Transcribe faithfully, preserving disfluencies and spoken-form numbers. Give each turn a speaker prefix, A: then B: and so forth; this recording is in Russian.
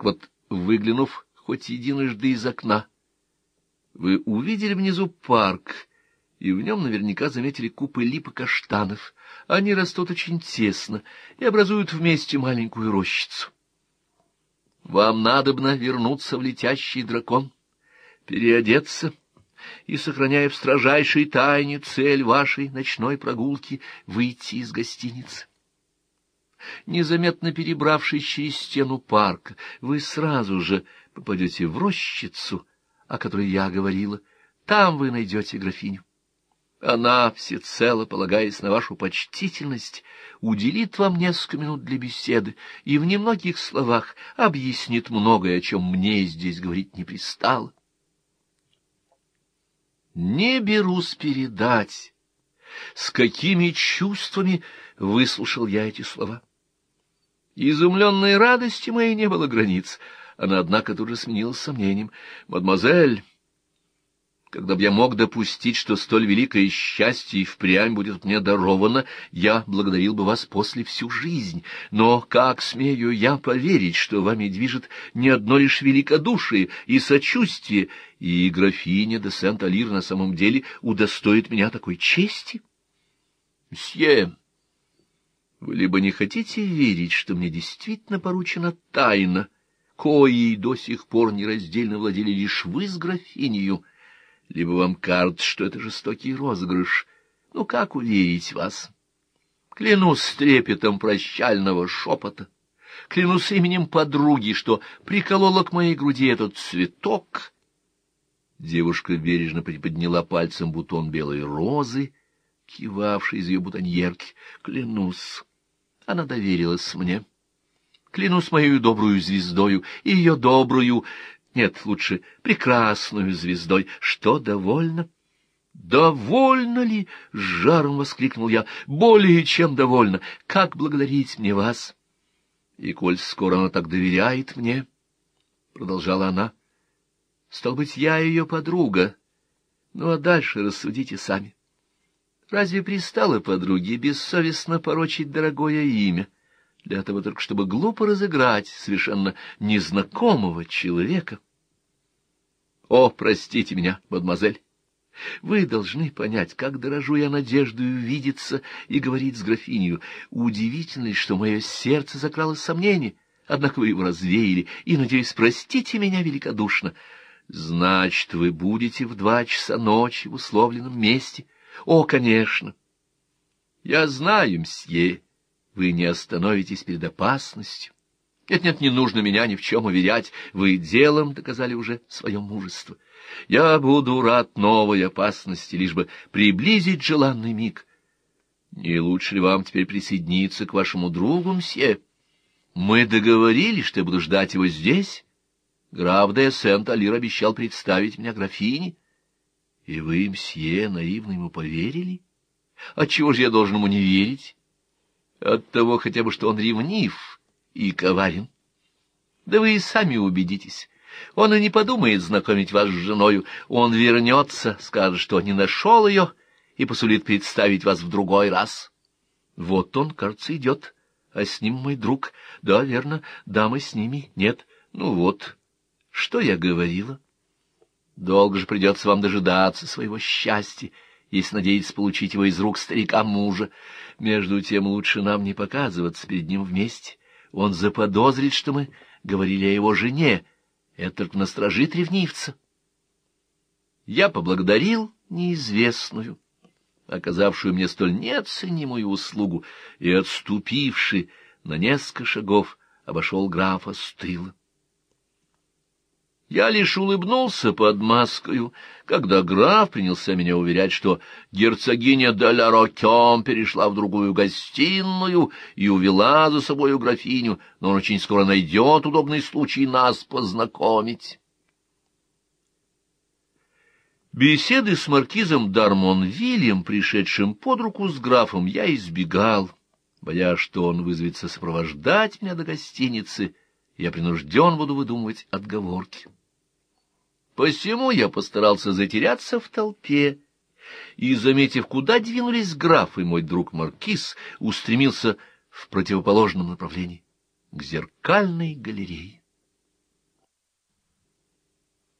A: Так вот, выглянув хоть единожды из окна, вы увидели внизу парк, и в нем наверняка заметили купы лип и каштанов. Они растут очень тесно и образуют вместе маленькую рощицу. Вам надобно вернуться в летящий дракон, переодеться и, сохраняя в строжайшей тайне цель вашей ночной прогулки, выйти из гостиницы. Незаметно перебравшись через стену парка, вы сразу же попадете в рощицу, о которой я говорила. Там вы найдете графиню. Она, всецело полагаясь на вашу почтительность, уделит вам несколько минут для беседы и в немногих словах объяснит многое, о чем мне здесь говорить не пристало. Не берусь передать, с какими чувствами выслушал я эти слова. Изумленной радости моей не было границ. Она, однако, тут же сменилась сомнением. «Мадемуазель, когда б я мог допустить, что столь великое счастье и впрямь будет мне даровано, я благодарил бы вас после всю жизнь. Но как смею я поверить, что вами движет не одно лишь великодушие и сочувствие, и графиня де Сент-Алир на самом деле удостоит меня такой чести? Мсье, вы либо не хотите верить, что мне действительно поручена тайна, коей до сих пор нераздельно владели лишь вы с графинею, либо вам кажется, что это жестокий розыгрыш. Ну, как уверить вас? Клянусь трепетом прощального шепота, клянусь именем подруги, что приколола к моей груди этот цветок. Девушка бережно приподняла пальцем бутон белой розы, кивавший из ее бутоньерки. Клянусь, она доверилась мне. Клянусь моею добрую звездою и ее добрую... Нет, лучше прекрасную звездой. Что, довольно? Довольно ли? — с жаром воскликнул я. Более чем довольно. Как благодарить мне вас? И коль скоро она так доверяет мне, — продолжала она, — стал быть, я ее подруга. Ну, а дальше рассудите сами. Разве пристало подруге бессовестно порочить дорогое имя? Для того только, чтобы глупо разыграть совершенно незнакомого человека. О, простите меня, мадемуазель, вы должны понять, как дорожу я надеждою видеться и говорить с графинью. Удивительно ли, что мое сердце закралось сомнение, однако вы его развеяли, и, надеюсь, простите меня великодушно. Значит, вы будете в два часа ночи в условленном месте? О, конечно! Я знаю, мсье, вы не остановитесь перед опасностью. Нет-нет, не нужно меня ни в чем уверять, вы делом доказали уже свое мужество. Я буду рад новой опасности, лишь бы приблизить желанный миг. Не лучше ли вам теперь присоединиться к вашему другу, мсье? Мы договорились, что я буду ждать его здесь. Граф де Сент-Алир обещал представить меня графине. И вы, мсье, наивно ему поверили? Отчего же я должен ему не верить? От того хотя бы, что он ревнив и коварен. Да вы и сами убедитесь. Он и не подумает знакомить вас с женою. Он вернется, скажет, что не нашел ее, и посулит представить вас в другой раз. Вот он, кажется, идет, а с ним мой друг. Да, верно, дамы с ними нет. Ну вот, что я говорила? Долго же придется вам дожидаться своего счастья, если надеетесь получить его из рук старика-мужа. Между тем лучше нам не показываться перед ним вместе. Он заподозрит, что мы говорили о его жене. Это только насторожит ревнивца. Я поблагодарил неизвестную, оказавшую мне столь неоценимую услугу, и, отступивши на несколько шагов, обошел графа с тыла. Я лишь улыбнулся под маскою, когда граф принялся меня уверять, что герцогиня де ля Рокём перешла в другую гостиную и увела за собою графиню, но он очень скоро найдет удобный случай нас познакомить. Беседы с маркизом Дармонвилем, пришедшим под руку с графом, я избегал, боясь, что он вызовется сопровождать меня до гостиницы, и я принужден буду выдумывать отговорки. Посему я постарался затеряться в толпе, и, заметив, куда двинулись граф и мой друг маркиз, устремился в противоположном направлении, к зеркальной галерее.